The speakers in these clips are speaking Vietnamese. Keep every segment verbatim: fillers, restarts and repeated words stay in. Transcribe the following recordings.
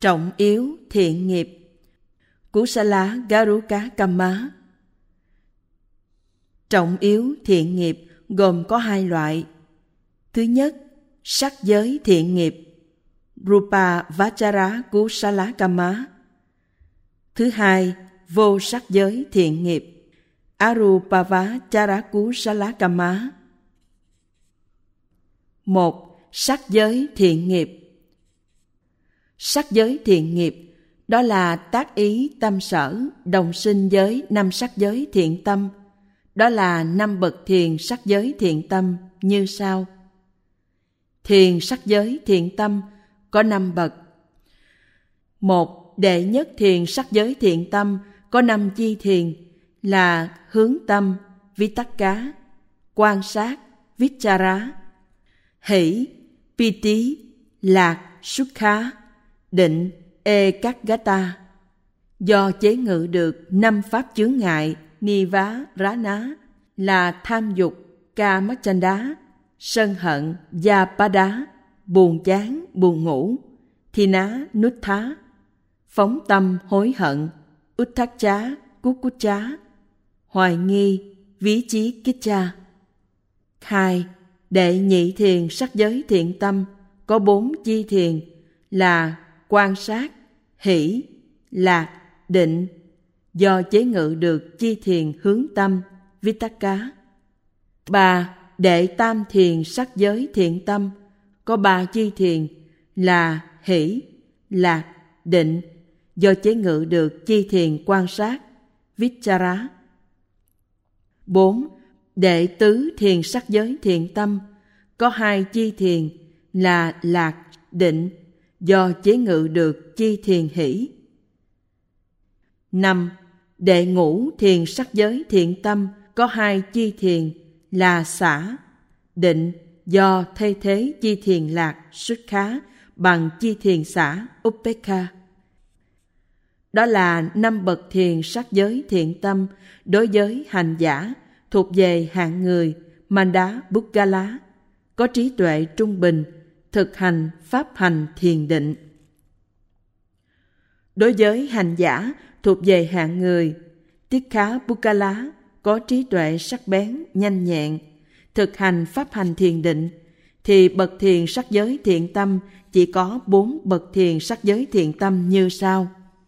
Trọng yếu thiện nghiệp. Kusala Garuka Kamma. Trọng yếu thiện nghiệp gồm có hai loại. Thứ nhất, sắc giới thiện nghiệp, Rupa Vachara Kusala Kamma. Thứ hai, vô sắc giới thiện nghiệp, Arupavachara Kusala Kamma. Một, sắc giới thiện nghiệp. Sắc giới thiện nghiệp đó là tác ý tâm sở đồng sinh với năm sắc giới thiện tâm. Đó là năm bậc thiền sắc giới thiện tâm như sau. Thiền sắc giới thiện tâm có năm bậc. Một, đệ nhất thiền sắc giới thiện tâm có năm chi thiền là hướng tâm, Vitakka, quan sát, Vichara, hỷ, Piti, lạc, Sukha, định, Ekaggata. Do chế ngự được năm pháp chướng ngại Nivarana là tham dục, Kamachanda, sân hận, Vyapada, buồn chán, buồn ngủ, Thina, Nuttha, phóng tâm, hối hận, Utthacha, Kukucha, hoài nghi, ví chí Kicha. Hai, đệ nhị thiền sắc giới thiện tâm có bốn chi thiền là quan sát, hỷ, lạc, định. Do chế ngự được chi thiền hướng tâm, Vitakka. Ba, đệ tam thiền sắc giới thiện tâm có ba chi thiền là hỷ, lạc, định. Do chế ngự được chi thiền quan sát, Vichara. Bốn, đệ tứ thiền sắc giới thiện tâm có hai chi thiền là lạc, định. Do chế ngự được chi thiền hỷ. Năm, đệ ngũ thiền sắc giới thiện tâm có hai chi thiền là xả, định. Do thay thế chi thiền lạc, Sukha bằng chi thiền xả, Upekha. Đó là năm bậc thiền sắc giới thiện tâm đối với hành giả thuộc về hạng người Manda Buddgala, có trí tuệ trung bình, thực hành pháp hành thiền định. Đối với hành giả thuộc về hạng người Tikha Buddgala, có trí tuệ sắc bén, nhanh nhẹn, thực hành pháp hành thiền định, thì bậc thiền sắc giới thiện tâm chỉ có bốn bậc thiền sắc giới thiện tâm như sau.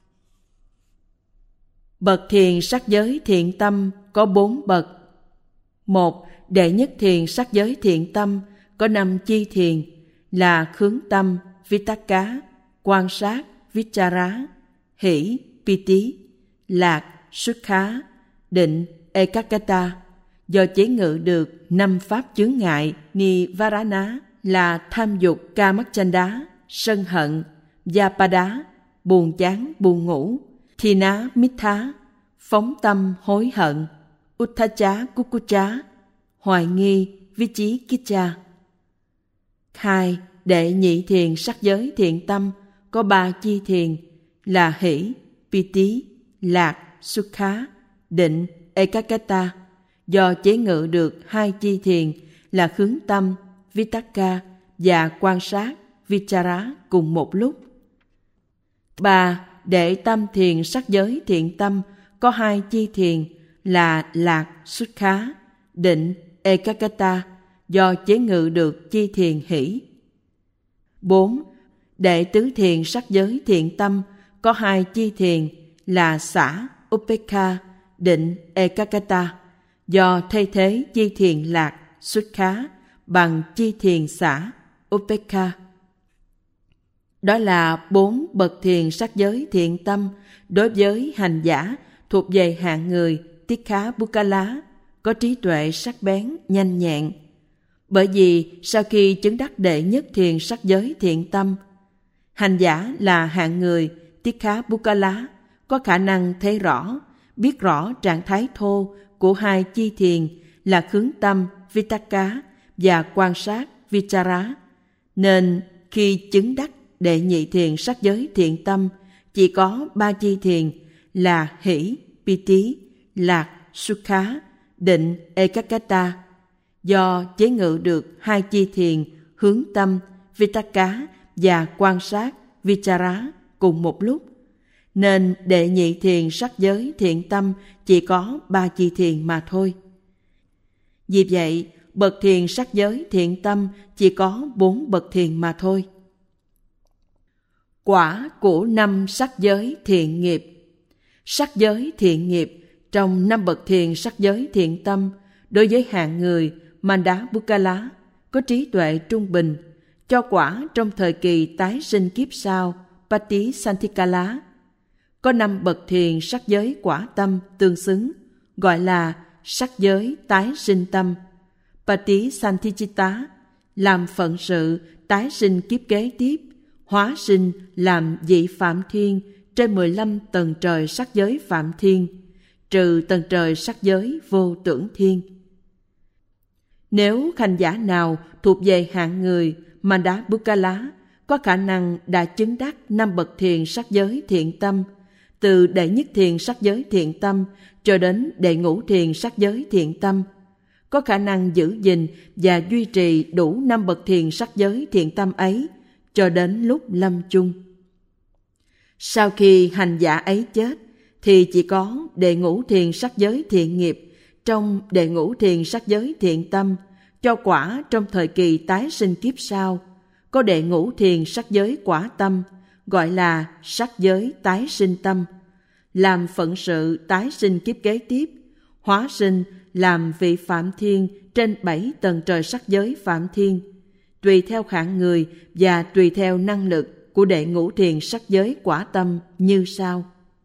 Bậc thiền sắc giới thiện tâm có bốn bậc. Một, đệ nhất thiền sắc giới thiện tâm có năm chi thiền là khướng tâm, Vitakka, quan sát, Vichara, hỷ, Piti, lạc, Sukha, định, Ekaggata. Do chế ngự được năm pháp chướng ngại Nivarana là tham dục, Kamachanda, sân hận, Vyapada, buồn chán, buồn ngủ, Thina, Mitha, phóng tâm, hối hận, Utthacha, Kukucha, hoài nghi, ví chí Kicha. Hai, đệ nhị thiền sắc giới thiện tâm có ba chi thiền là hỷ, Piti, lạc, Sukha, định, Ekaggata. Do chế ngự được hai chi thiền là khướng tâm, Vitakka và quan sát, Vichara cùng một lúc. Ba, đệ tam thiền sắc giới thiện tâm có hai chi thiền là lạc, Sukha, định, Ekaggata. Do chế ngự được chi thiền hỷ. Bốn, đệ tứ thiền sắc giới thiện tâm có hai chi thiền là xả, Upekha, định, Ekaggata. Do thay thế chi thiền lạc, Sukha bằng chi thiền xả, Upekha. Đó là bốn bậc thiền sắc giới thiện tâm đối với hành giả thuộc về hạng người Tikha Buddgala, có trí tuệ sắc bén, nhanh nhẹn. Bởi vì sau khi chứng đắc đệ nhất thiền sắc giới thiện tâm, hành giả là hạng người Tikha Buddgala có khả năng thấy rõ, biết rõ trạng thái thô của hai chi thiền là khướng tâm, Vitakka và quan sát, Vichara. Nên khi chứng đắc đệ nhị thiền sắc giới thiện tâm chỉ có ba chi thiền là hỷ, Piti, lạc, Sukha, định, Ekaggata. Do chế ngự được hai chi thiền hướng tâm, Vitakka và quan sát, Vichara cùng một lúc, nên đệ nhị thiền sắc giới thiện tâm chỉ có ba chi thiền mà thôi. Vì vậy, bậc thiền sắc giới thiện tâm chỉ có bốn bậc thiền mà thôi. Quả của năm sắc giới thiện nghiệp. Sắc giới thiện nghiệp trong năm bậc thiền sắc giới thiện tâm, đối với hạng người Mandapukala có trí tuệ trung bình, cho quả trong thời kỳ tái sinh kiếp sau Patisanthikala. Có năm bậc thiền sắc giới quả tâm tương xứng, gọi là sắc giới tái sinh tâm. Patisanthicitta làm phận sự tái sinh kiếp kế tiếp, hóa sinh làm vị phạm thiên trên mười lăm tầng trời sắc giới phạm thiên, trừ tầng trời sắc giới vô tưởng thiên. Nếu hành giả nào thuộc về hạng người Mandapukala có khả năng đã chứng đắc năm bậc thiền sắc giới thiện tâm, từ đệ nhất thiền sắc giới thiện tâm cho đến đệ ngũ thiền sắc giới thiện tâm, có khả năng giữ gìn và duy trì đủ năm bậc thiền sắc giới thiện tâm ấy cho đến lúc lâm chung. Sau khi hành giả ấy chết, thì chỉ có đệ ngũ thiền sắc giới thiện nghiệp trong đệ ngũ thiền sắc giới thiện tâm, cho quả trong thời kỳ tái sinh kiếp sau. Có đệ ngũ thiền sắc giới quả tâm, gọi là sắc giới tái sinh tâm, làm phận sự tái sinh kiếp kế tiếp, hóa sinh làm vị phạm thiên trên bảy tầng trời sắc giới phạm thiên, tùy theo hạng người và tùy theo năng lực của đệ ngũ thiền sắc giới quả tâm như sau.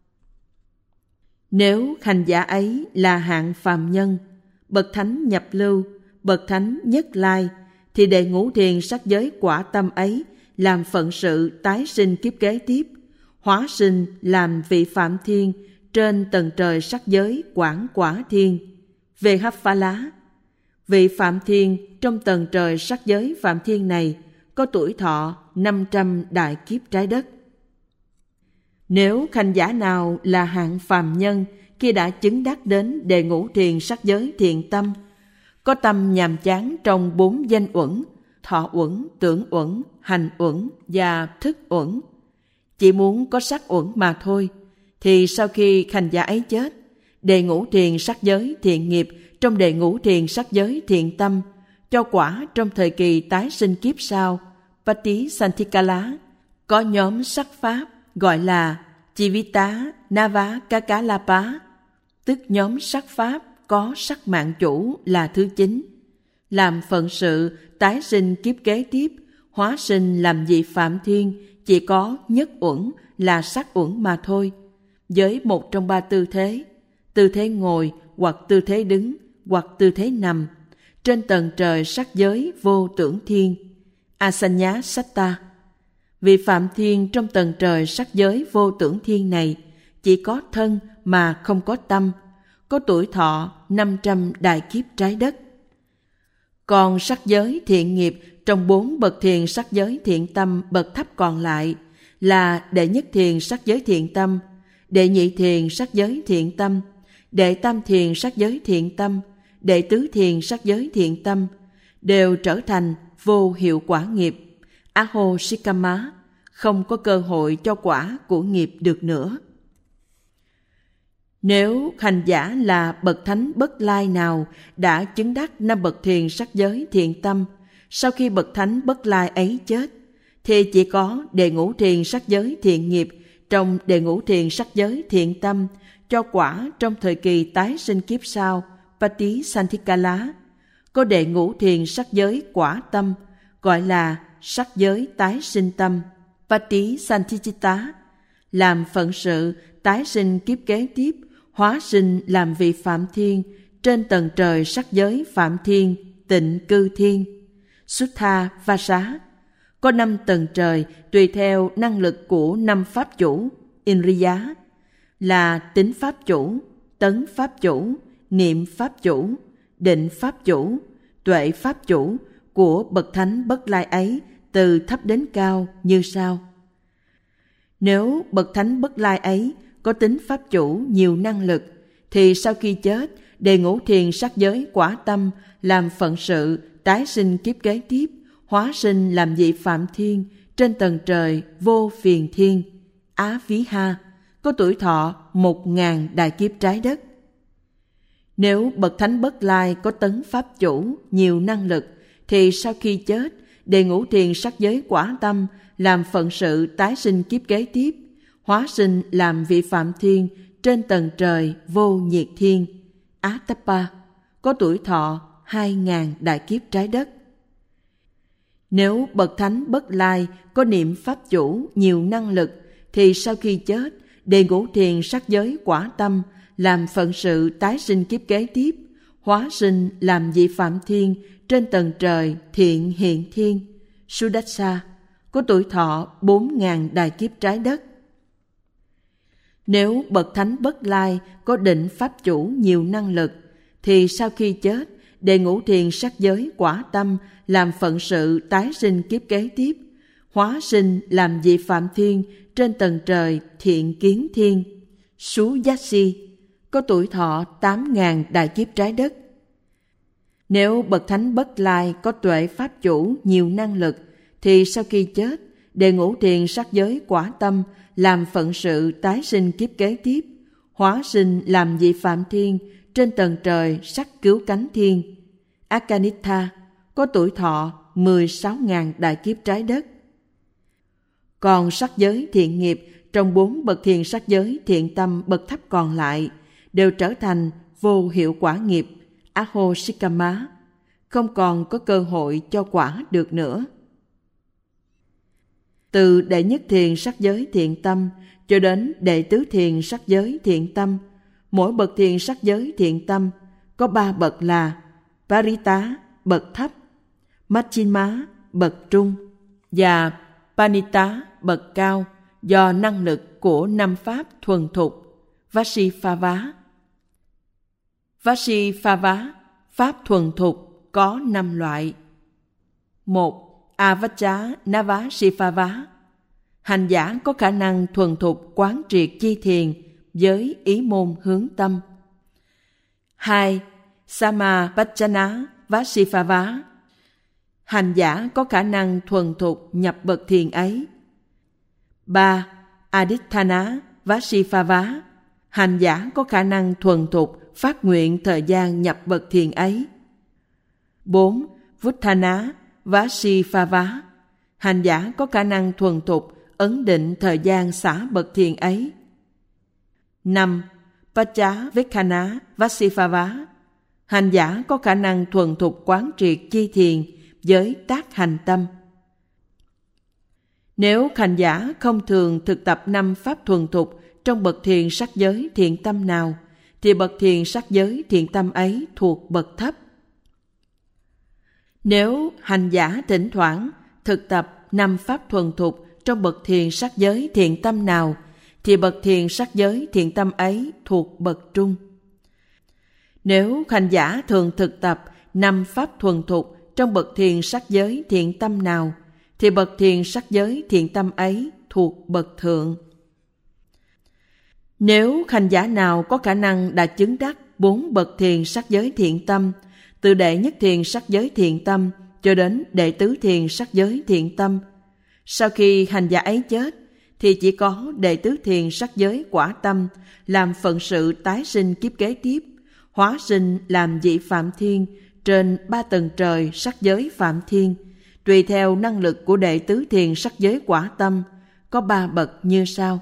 Nếu hành giả ấy là hạng phàm nhân, bậc thánh nhập lưu, bậc thánh nhất lai, thì đệ ngũ thiền sắc giới quả tâm ấy làm phận sự tái sinh kiếp kế tiếp, hóa sinh làm vị phạm thiên trên tầng trời sắc giới quảng quả thiên. Về hấp phá lá, vị phạm thiên trong tầng trời sắc giới phạm thiên này có tuổi thọ năm trăm đại kiếp trái đất. Nếu hành giả nào là hạng phàm nhân khi đã chứng đắc đến đệ ngũ thiền sắc giới thiện tâm, có tâm nhàm chán trong bốn danh uẩn, thọ uẩn, tưởng uẩn, hành uẩn và thức uẩn, chỉ muốn có sắc uẩn mà thôi, thì sau khi hành giả ấy chết, đệ ngũ thiền sắc giới thiện nghiệp trong đệ ngũ thiền sắc giới thiện tâm, cho quả trong thời kỳ tái sinh kiếp sau Patisanthikala, có nhóm sắc pháp gọi là Chivita Navakalapa, tức nhóm sắc pháp có sắc mạng chủ là thứ chín, làm phận sự tái sinh kiếp kế tiếp, hóa sinh làm vị phạm thiên chỉ có nhất uẩn là sắc uẩn mà thôi, với một trong ba tư thế: tư thế ngồi, hoặc tư thế đứng, hoặc tư thế nằm, trên tầng trời sắc giới vô tưởng thiên, Asanya Satta. Vị phạm thiên trong tầng trời sắc giới vô tưởng thiên này chỉ có thân mà không có tâm, có tuổi thọ năm trăm đại kiếp trái đất. Còn sắc giới thiện nghiệp trong bốn bậc thiền sắc giới thiện tâm bậc thấp còn lại là đệ nhất thiền sắc giới thiện tâm, đệ nhị thiền sắc giới thiện tâm, đệ tam thiền sắc giới thiện tâm, đệ tứ thiền sắc giới thiện tâm, đều trở thành vô hiệu quả nghiệp, Ahosikama, không có cơ hội cho quả của nghiệp được nữa. Nếu hành giả là bậc thánh bất lai nào đã chứng đắc năm bậc thiền sắc giới thiện tâm, sau khi bậc thánh bất lai ấy chết, thì chỉ có đệ ngũ thiền sắc giới thiện nghiệp trong đệ ngũ thiền sắc giới thiện tâm, cho quả trong thời kỳ tái sinh kiếp sau Patisanthikala. Có đệ ngũ thiền sắc giới quả tâm, gọi là sắc giới tái sinh tâm, Patisanthicitta, làm phận sự tái sinh kiếp kế tiếp, hóa sinh làm vị phạm thiên trên tầng trời sắc giới phạm thiên, tịnh cư thiên, Suttha Vasa. Có năm tầng trời tùy theo năng lực của năm pháp chủ, Indriya, là tính pháp chủ, tấn pháp chủ, niệm pháp chủ, định pháp chủ, tuệ pháp chủ của bậc thánh bất lai ấy, từ thấp đến cao như sau. Nếu bậc thánh bất lai ấy có tính pháp chủ nhiều năng lực, thì sau khi chết, đệ ngũ thiền sắc giới quả tâm làm phận sự tái sinh kiếp kế tiếp, hóa sinh làm vị phạm thiên trên tầng trời vô phiền thiên, Á Ví Ha, có tuổi thọ một ngàn đại kiếp trái đất. Nếu bậc thánh Bất Lai có tấn pháp chủ, nhiều năng lực, thì sau khi chết, đề ngũ thiền sắc giới quả tâm làm phận sự tái sinh kiếp kế tiếp, hóa sinh làm vị Phạm Thiên trên tầng trời vô nhiệt thiên, Ātapa, có tuổi thọ hai ngàn đại kiếp trái đất. Nếu bậc thánh Bất Lai có niệm pháp chủ, nhiều năng lực, thì sau khi chết, đề ngũ thiền sắc giới quả tâm làm phận sự tái sinh kiếp kế tiếp, hóa sinh làm vị Phạm Thiên trên tầng trời thiện hiện thiên, Sudassha, có tuổi thọ bốn ngàn đại kiếp trái đất. Nếu bậc thánh Bất Lai có định pháp chủ, nhiều năng lực, thì sau khi chết, đề ngũ thiền sắc giới quả tâm làm phận sự tái sinh kiếp kế tiếp, hóa sinh làm vị Phạm Thiên trên tầng trời thiện kiến thiên, Suyasi, có tuổi thọ tám ngàn đại kiếp trái đất. Nếu bậc thánh Bất Lai có tuệ pháp chủ, nhiều năng lực, thì sau khi chết, đề ngũ thiền sắc giới quả tâm làm phận sự tái sinh kiếp kế tiếp, hóa sinh làm vị Phạm Thiên trên tầng trời sắc cứu cánh thiên, Akanitha, có tuổi thọ mười sáu ngàn đại kiếp trái đất. Còn sắc giới thiện nghiệp trong bốn bậc thiền sắc giới thiện tâm bậc thấp còn lại đều trở thành vô hiệu quả nghiệp, Ahosikama, không còn có cơ hội cho quả được nữa. Từ đệ nhất thiền sắc giới thiện tâm cho đến đệ tứ thiền sắc giới thiện tâm, mỗi bậc thiền sắc giới thiện tâm có ba bậc là Parita, bậc thấp, Majjhima, bậc trung, và Panita, bậc cao, do năng lực của năm pháp thuần thục, Vasifava. Vasifava, pháp thuần thục có năm loại. Một. Avajja Navasifava, hành giả có khả năng thuần thục quán triệt chi thiền với ý môn hướng tâm. Hai. Samapajjana Vasifava, hành giả có khả năng thuần thục nhập bậc thiền ấy. Ba. Aditthana Vasifava, hành giả có khả năng thuần thục phát nguyện thời gian nhập bậc thiền ấy. Bốn. Vuttana Vasifava, hành giả có khả năng thuần thục ấn định thời gian xả bậc thiền ấy. Năm. Paccavekkhana Vasifava, hành giả có khả năng thuần thục quán triệt chi thiền với tác hành tâm. Nếu hành giả không thường thực tập năm pháp thuần thục trong bậc thiền sắc giới thiện tâm nào, thì bậc thiền sắc giới thiện tâm ấy thuộc bậc thấp. Nếu hành giả thỉnh thoảng thực tập năm pháp thuần thục trong bậc thiền sắc giới thiện tâm nào, thì bậc thiền sắc giới thiện tâm ấy thuộc bậc trung. Nếu hành giả thường thực tập năm pháp thuần thục trong bậc thiền sắc giới thiện tâm nào, thì bậc thiền sắc giới thiện tâm ấy thuộc bậc thượng. Nếu hành giả nào có khả năng đạt chứng đắc bốn bậc thiền sắc giới thiện tâm, từ đệ nhất thiền sắc giới thiện tâm cho đến đệ tứ thiền sắc giới thiện tâm, sau khi hành giả ấy chết, thì chỉ có đệ tứ thiền sắc giới quả tâm làm phận sự tái sinh kiếp kế tiếp, hóa sinh làm vị Phạm Thiên trên ba tầng trời sắc giới Phạm Thiên, tùy theo năng lực của đệ tứ thiền sắc giới quả tâm, có ba bậc như sau.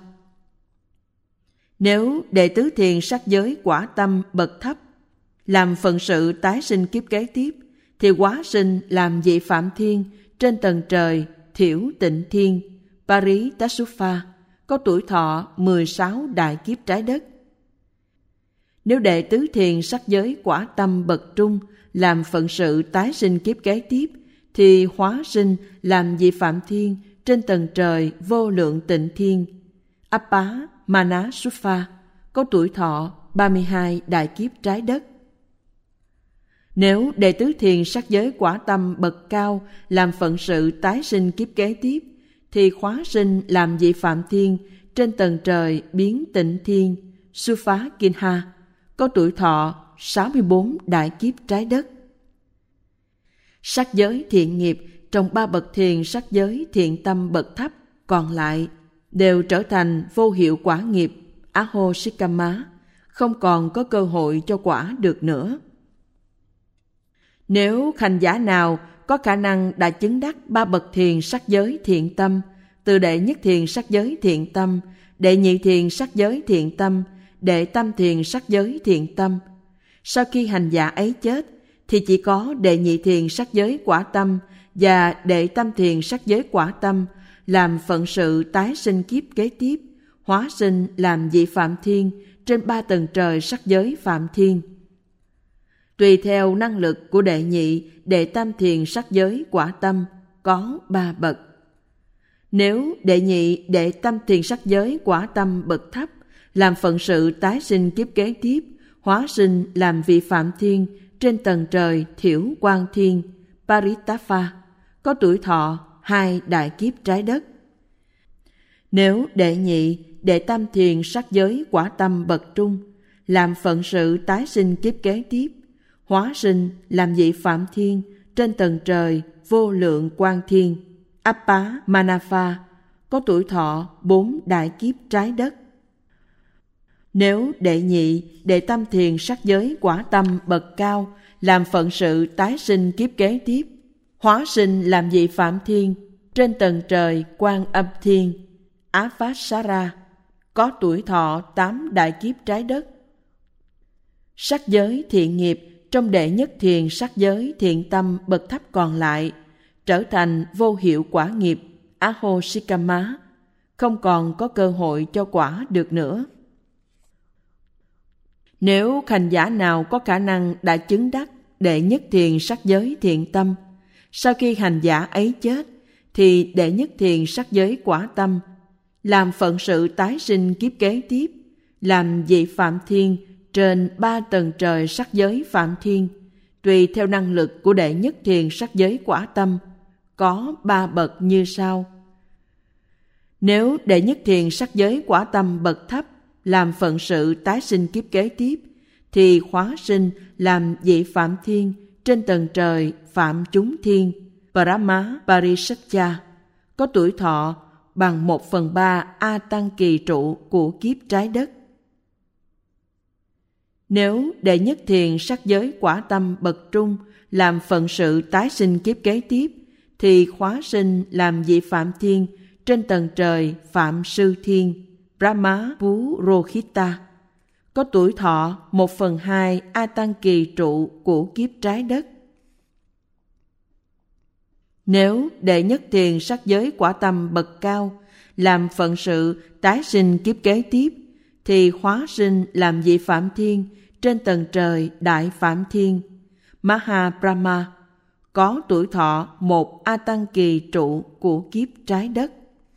Nếu đệ tứ thiền sắc giới quả tâm bậc thấp làm phận sự tái sinh kiếp kế tiếp, thì hóa sinh làm vị Phạm Thiên trên tầng trời Thiểu Tịnh Thiên, Paritasupha, có tuổi thọ mười sáu đại kiếp trái đất. Nếu đệ tứ thiền sắc giới quả tâm bậc trung làm phận sự tái sinh kiếp kế tiếp, thì hóa sinh làm vị Phạm Thiên trên tầng trời Vô Lượng Tịnh Thiên, Appa Manasupha, có tuổi thọ ba mươi hai đại kiếp trái đất. Nếu đệ tứ thiền sắc giới quả tâm bậc cao làm phận sự tái sinh kiếp kế tiếp, thì hóa sinh làm vị Phạm Thiên trên tầng trời Biến Tịnh Thiên, Supha Kinha, có tuổi thọ sáu mươi bốn đại kiếp trái đất. Sắc giới thiện nghiệp trong ba bậc thiền sắc giới thiện tâm bậc thấp còn lại đều trở thành vô hiệu quả nghiệp Ahosikama, không còn có cơ hội cho quả được nữa. Nếu hành giả nào có khả năng đã chứng đắc ba bậc thiền sắc giới thiện tâm, từ đệ nhất thiền sắc giới thiện tâm, đệ nhị thiền sắc giới thiện tâm, đệ tam thiền sắc giới thiện tâm, sau khi hành giả ấy chết thì chỉ có đệ nhị thiền sắc giới quả tâm và đệ tam thiền sắc giới quả tâm làm phận sự tái sinh kiếp kế tiếp, hóa sinh làm vị Phạm Thiên trên ba tầng trời sắc giới Phạm Thiên. Tùy theo năng lực của đệ nhị, đệ tam thiền sắc giới quả tâm có ba bậc. Nếu đệ nhị, đệ tam thiền sắc giới quả tâm bậc thấp làm phận sự tái sinh kiếp kế tiếp, hóa sinh làm vị Phạm Thiên trên tầng trời Thiểu Quang Thiên Paritafa, có tuổi thọ hai đại kiếp trái đất. Nếu đệ nhị, đệ tam thiền sắc giới quả tâm bậc trung làm phận sự tái sinh kiếp kế tiếp, hóa sinh làm vị Phạm Thiên trên tầng trời Vô Lượng Quang Thiên Appa Manafa, có tuổi thọ bốn đại kiếp trái đất. Nếu đệ nhị, đệ tam thiền sắc giới quả tâm bậc cao làm phận sự tái sinh kiếp kế tiếp, hóa sinh làm vị Phạm Thiên trên tầng trời Quan Âm Thiên Avasara, có tuổi thọ tám đại kiếp trái đất. Sắc giới thiện nghiệp trong đệ nhất thiền sắc giới thiện tâm bậc thấp còn lại trở thành vô hiệu quả nghiệp Ahosikama, không còn có cơ hội cho quả được nữa. Nếu hành giả nào có khả năng đã chứng đắc đệ nhất thiền sắc giới thiện tâm, sau khi hành giả ấy chết thì đệ nhất thiền sắc giới quả tâm làm phận sự tái sinh kiếp kế tiếp, làm vị Phạm Thiên trên ba tầng trời sắc giới Phạm Thiên, tùy theo năng lực của đệ nhất thiền sắc giới quả tâm có ba bậc như sau. Nếu đệ nhất thiền sắc giới quả tâm bậc thấp làm phận sự tái sinh kiếp kế tiếp thì hóa sinh làm vị Phạm Thiên trên tầng trời Phạm Chúng Thiên Parama Parisatcha, có tuổi thọ bằng một phần ba A Tăng kỳ trụ của kiếp trái đất. Nếu đệ nhất thiền sắc giới quả tâm bậc trung làm phận sự tái sinh kiếp kế tiếp thì hóa sinh làm vị Phạm Thiên trên tầng trời Phạm Sư Thiên Brahma Purohita, có tuổi thọ một phần hai A Tăng kỳ trụ của kiếp trái đất. Nếu đệ nhất thiền sắc giới quả tâm bậc cao làm phận sự tái sinh kiếp kế tiếp thì hóa sinh làm vị Phạm Thiên trên tầng trời Đại Phạm Thiên Maha Brahma, có tuổi thọ một A Tăng kỳ trụ của kiếp trái đất.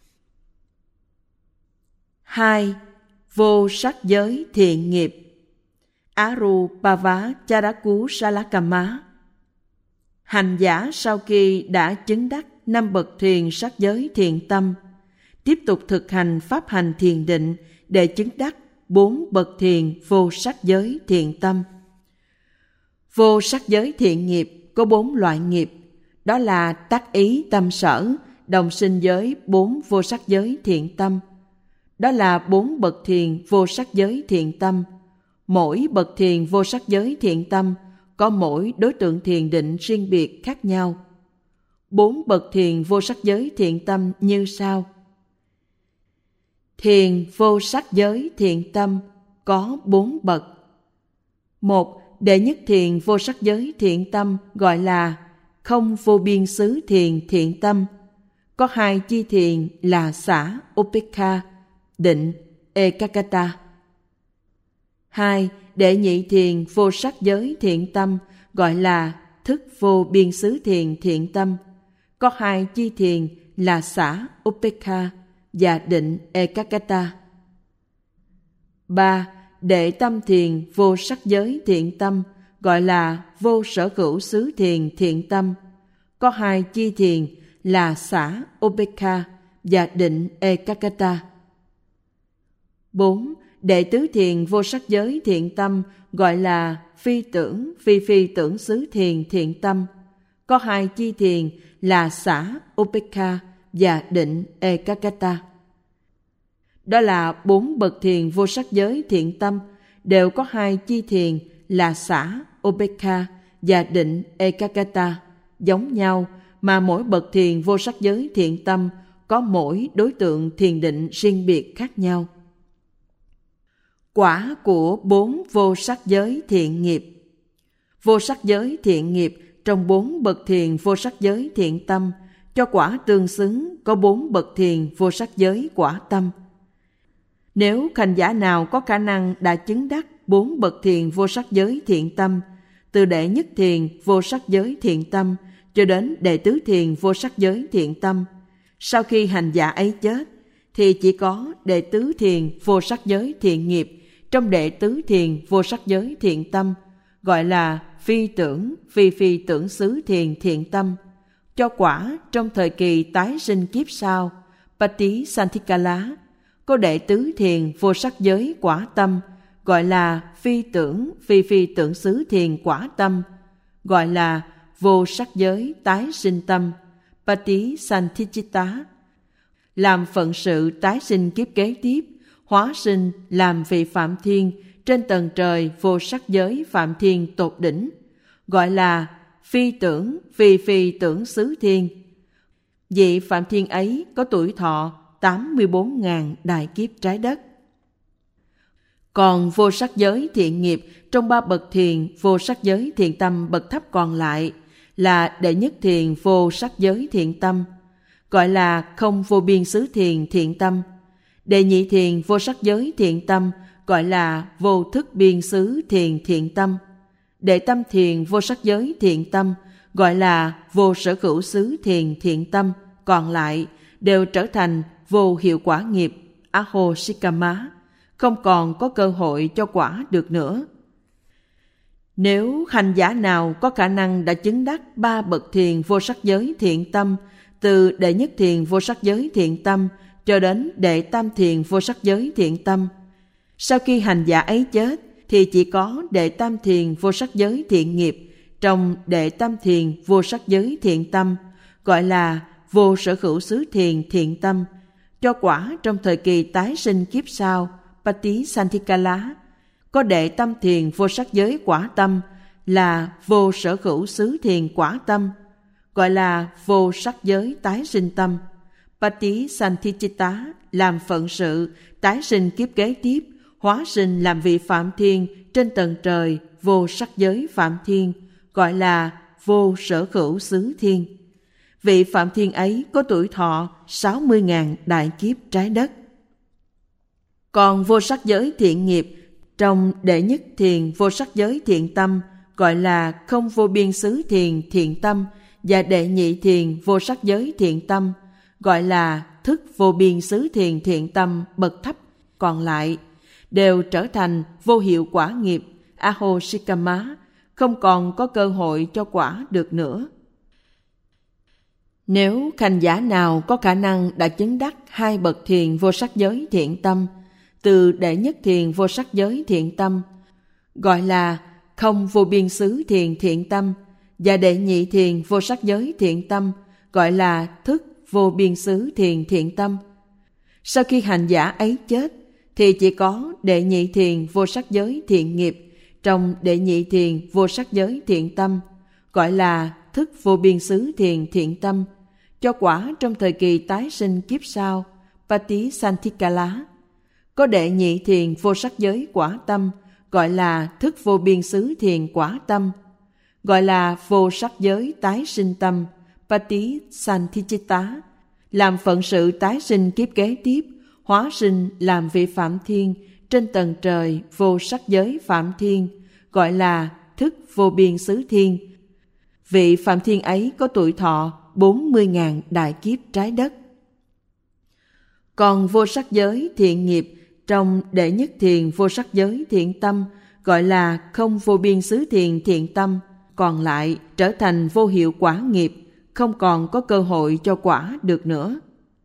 Hai. Vô sắc giới thiện nghiệp Arupava Charaku Salakama. Hành giả sau khi đã chứng đắc năm bậc thiền sắc giới thiện tâm, tiếp tục thực hành pháp hành thiền định để chứng đắc bốn bậc thiền vô sắc giới thiện tâm. Vô sắc giới thiện nghiệp có bốn loại nghiệp, đó là tác ý tâm sở, đồng sinh giới bốn vô sắc giới thiện tâm. Đó là bốn bậc thiền vô sắc giới thiện tâm. Mỗi bậc thiền vô sắc giới thiện tâm có mỗi đối tượng thiền định riêng biệt khác nhau. Bốn bậc thiền vô sắc giới thiện tâm như sau. Thiền vô sắc giới thiện tâm có bốn bậc. Một, đệ nhất thiền vô sắc giới thiện tâm gọi là không vô biên xứ thiền thiện tâm. Có hai chi thiền là xả Upekha, định Ekakata. Hai, đệ nhị thiền vô sắc giới thiện tâm gọi là thức vô biên xứ thiền thiện tâm. Có hai chi thiền là xả Upekha và định Ekakata. Ba, đệ tam thiền vô sắc giới thiện tâm gọi là vô sở hữu xứ thiền thiện tâm. Có hai chi thiền là xả Upekha và định Ekakata. Bốn, đệ tứ thiền vô sắc giới thiện tâm gọi là phi tưởng phi phi tưởng xứ thiền thiện tâm. Có hai chi thiền là xả Upekha và định Ekakata. Đó là bốn bậc thiền vô sắc giới thiện tâm đều có hai chi thiền là xả Ubeka và định Ekagata giống nhau, mà mỗi bậc thiền vô sắc giới thiện tâm có mỗi đối tượng thiền định riêng biệt khác nhau. Quả của bốn vô sắc giới thiện nghiệp. Vô sắc giới thiện nghiệp trong bốn bậc thiền vô sắc giới thiện tâm cho quả tương xứng có bốn bậc thiền vô sắc giới quả tâm. Nếu hành giả nào có khả năng đã chứng đắc bốn bậc thiền vô sắc giới thiện tâm, từ đệ nhất thiền vô sắc giới thiện tâm cho đến đệ tứ thiền vô sắc giới thiện tâm, sau khi hành giả ấy chết, thì chỉ có đệ tứ thiền vô sắc giới thiện nghiệp trong đệ tứ thiền vô sắc giới thiện tâm, gọi là phi tưởng, phi phi tưởng xứ thiền thiện tâm, cho quả trong thời kỳ tái sinh kiếp sau, Pati Santikala, có đệ tứ thiền vô sắc giới quả tâm, gọi là phi tưởng, phi phi tưởng xứ thiền quả tâm, gọi là vô sắc giới tái sinh tâm, Pati Santichita, làm phận sự tái sinh kiếp kế tiếp, hóa sinh làm vị Phạm Thiên trên tầng trời vô sắc giới Phạm Thiên tột đỉnh, gọi là phi tưởng, phi phi tưởng xứ thiên. Vị Phạm Thiên ấy có tuổi thọ tám mươi bốn nghìn đại kiếp trái đất. Còn vô sắc giới thiện nghiệp trong ba bậc thiền vô sắc giới thiện tâm bậc thấp còn lại là đệ nhất thiền vô sắc giới thiện tâm, gọi là không vô biên xứ thiền thiện tâm. Đệ nhị thiền vô sắc giới thiện tâm gọi là vô thức biên xứ thiền thiện tâm. Đệ tam thiền vô sắc giới thiện tâm gọi là vô sở hữu xứ thiền thiện tâm, còn lại đều trở thành vô hiệu quả nghiệp Ahosikama, không còn có cơ hội cho quả được nữa. Nếu hành giả nào có khả năng đã chứng đắc ba bậc thiền vô sắc giới thiện tâm, từ đệ nhất thiền vô sắc giới thiện tâm cho đến đệ tam thiền vô sắc giới thiện tâm, sau khi hành giả ấy chết thì chỉ có đệ tam thiền vô sắc giới thiện nghiệp trong đệ tam thiền vô sắc giới thiện tâm, gọi là vô sở hữu xứ thiền thiện tâm, cho quả trong thời kỳ tái sinh kiếp sau, Pati Santikala, có đệ tam thiền vô sắc giới quả tâm là vô sở hữu xứ thiền quả tâm, gọi là vô sắc giới tái sinh tâm, Pati Santichita, làm phận sự tái sinh kiếp kế tiếp, hóa sinh làm vị Phạm Thiên trên tầng trời vô sắc giới Phạm Thiên, gọi là vô sở hữu xứ thiên. Vị Phạm Thiên ấy có tuổi thọ sáu mươi nghìn đại kiếp trái đất. Còn vô sắc giới thiện nghiệp trong đệ nhất thiền vô sắc giới thiện tâm gọi là không vô biên xứ thiền thiện tâm, và đệ nhị thiền vô sắc giới thiện tâm gọi là thức vô biên xứ thiền thiện tâm bậc thấp còn lại đều trở thành vô hiệu quả nghiệp Ahosikama, không còn có cơ hội cho quả được nữa. Nếu hành giả nào có khả năng đã chứng đắc hai bậc thiền vô sắc giới thiện tâm, từ đệ nhất thiền vô sắc giới thiện tâm gọi là không vô biên xứ thiền thiện tâm, và đệ nhị thiền vô sắc giới thiện tâm gọi là thức vô biên xứ thiền thiện tâm, sau khi hành giả ấy chết thì chỉ có đệ nhị thiền vô sắc giới thiện nghiệp trong đệ nhị thiền vô sắc giới thiện tâm gọi là thức vô biên xứ thiền thiện tâm, cho quả trong thời kỳ tái sinh kiếp sau, Pati Santikala, có đệ nhị thiền vô sắc giới quả tâm gọi là thức vô biên xứ thiền quả tâm, gọi là vô sắc giới tái sinh tâm, Pati Santichita, làm phận sự tái sinh kiếp kế tiếp, hóa sinh làm vị Phạm Thiên trên tầng trời vô sắc giới Phạm Thiên, gọi là thức vô biên xứ thiên. Vị Phạm Thiên ấy có tuổi thọ bốn mươi nghìn đại kiếp trái đất. Còn vô sắc giới thiện nghiệp trong đệ nhất thiền vô sắc giới thiện tâm gọi là không vô biên xứ thiền thiện tâm, còn lại trở thành vô hiệu quả nghiệp, không còn có cơ hội cho quả được nữa.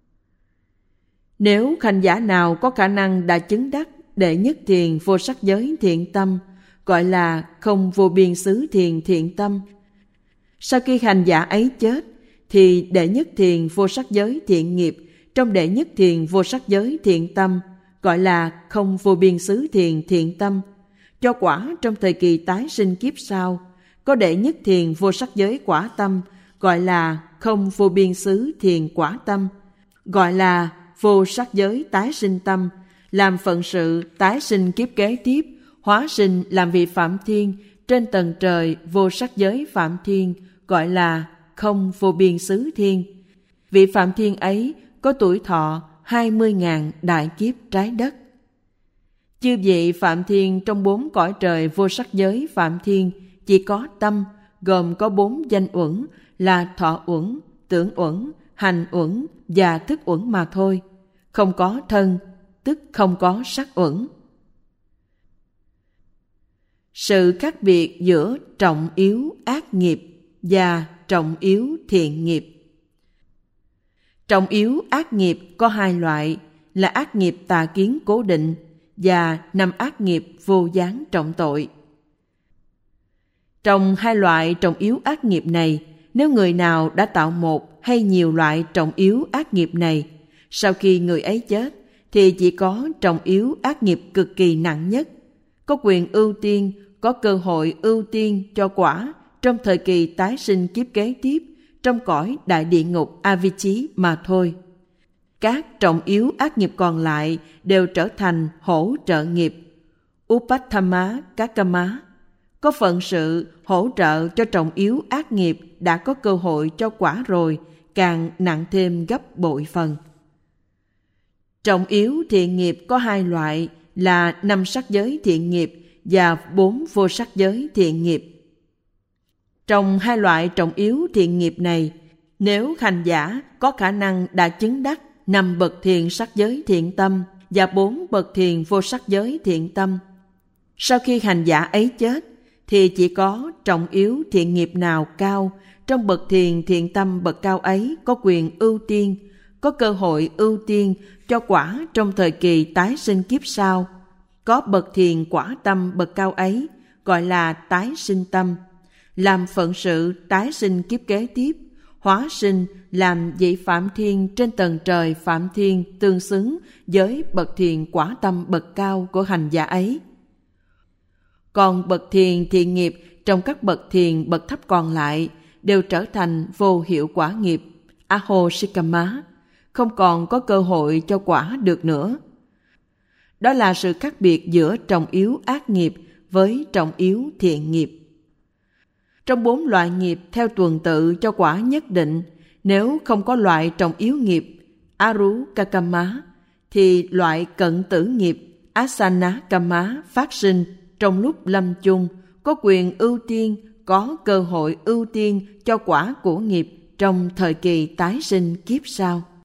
Nếu hành giả nào có khả năng đã chứng đắc đệ nhất thiền vô sắc giới thiện tâm gọi là không vô biên xứ thiền thiện tâm, sau khi hành giả ấy chết thì đệ nhất thiền vô sắc giới thiện nghiệp trong đệ nhất thiền vô sắc giới thiện tâm, gọi là không vô biên xứ thiền thiện tâm, cho quả trong thời kỳ tái sinh kiếp sau. Có đệ nhất thiền vô sắc giới quả tâm, gọi là không vô biên xứ thiền quả tâm, gọi là vô sắc giới tái sinh tâm, làm phận sự tái sinh kiếp kế tiếp, hóa sinh làm vị Phạm Thiên trên tầng trời vô sắc giới Phạm Thiên, gọi là không vô biên xứ thiên. Vị Phạm Thiên ấy có tuổi thọ hai mươi ngàn đại kiếp trái đất. Chư vị Phạm Thiên trong bốn cõi trời vô sắc giới Phạm Thiên chỉ có tâm, gồm có bốn danh uẩn là thọ uẩn, tưởng uẩn, hành uẩn và thức uẩn mà thôi, không có thân, tức không có sắc uẩn. Sự khác biệt giữa trọng yếu ác nghiệp và trọng yếu thiện nghiệp. Trọng yếu ác nghiệp có hai loại là ác nghiệp tà kiến cố định và năm ác nghiệp vô gián trọng tội. Trong hai loại trọng yếu ác nghiệp này, nếu người nào đã tạo một hay nhiều loại trọng yếu ác nghiệp này, sau khi người ấy chết thì chỉ có trọng yếu ác nghiệp cực kỳ nặng nhất, có quyền ưu tiên, có cơ hội ưu tiên cho quả trong thời kỳ tái sinh kiếp kế tiếp trong cõi đại địa ngục Avicii mà thôi. Các trọng yếu ác nghiệp còn lại đều trở thành hỗ trợ nghiệp Upatthama Kakama, có phận sự hỗ trợ cho trọng yếu ác nghiệp đã có cơ hội cho quả rồi, càng nặng thêm gấp bội phần. Trọng yếu thiện nghiệp có hai loại là năm sắc giới thiện nghiệp và bốn vô sắc giới thiện nghiệp. Trong hai loại trọng yếu thiện nghiệp này, nếu hành giả có khả năng đã chứng đắc năm bậc thiền sắc giới thiện tâm và bốn bậc thiền vô sắc giới thiện tâm, sau khi hành giả ấy chết thì chỉ có trọng yếu thiện nghiệp nào cao trong bậc thiền thiện tâm bậc cao ấy có quyền ưu tiên, có cơ hội ưu tiên cho quả trong thời kỳ tái sinh kiếp sau. Có bậc thiền quả tâm bậc cao ấy gọi là tái sinh tâm, làm phận sự tái sinh kiếp kế tiếp, hóa sinh làm vị Phạm Thiên trên tầng trời Phạm Thiên tương xứng với bậc thiền quả tâm bậc cao của hành giả ấy. Còn bậc thiền thiện nghiệp trong các bậc thiền bậc thấp còn lại đều trở thành vô hiệu quả nghiệp Ahosikama, không còn có cơ hội cho quả được nữa. Đó là sự khác biệt giữa trọng yếu ác nghiệp với trọng yếu thiện nghiệp. Trong bốn loại nghiệp theo tuần tự cho quả nhất định, nếu không có loại trọng yếu nghiệp Arukakama, thì loại cận tử nghiệp Asanakama phát sinh trong lúc lâm chung, có quyền ưu tiên, có cơ hội ưu tiên cho quả của nghiệp trong thời kỳ tái sinh kiếp sau.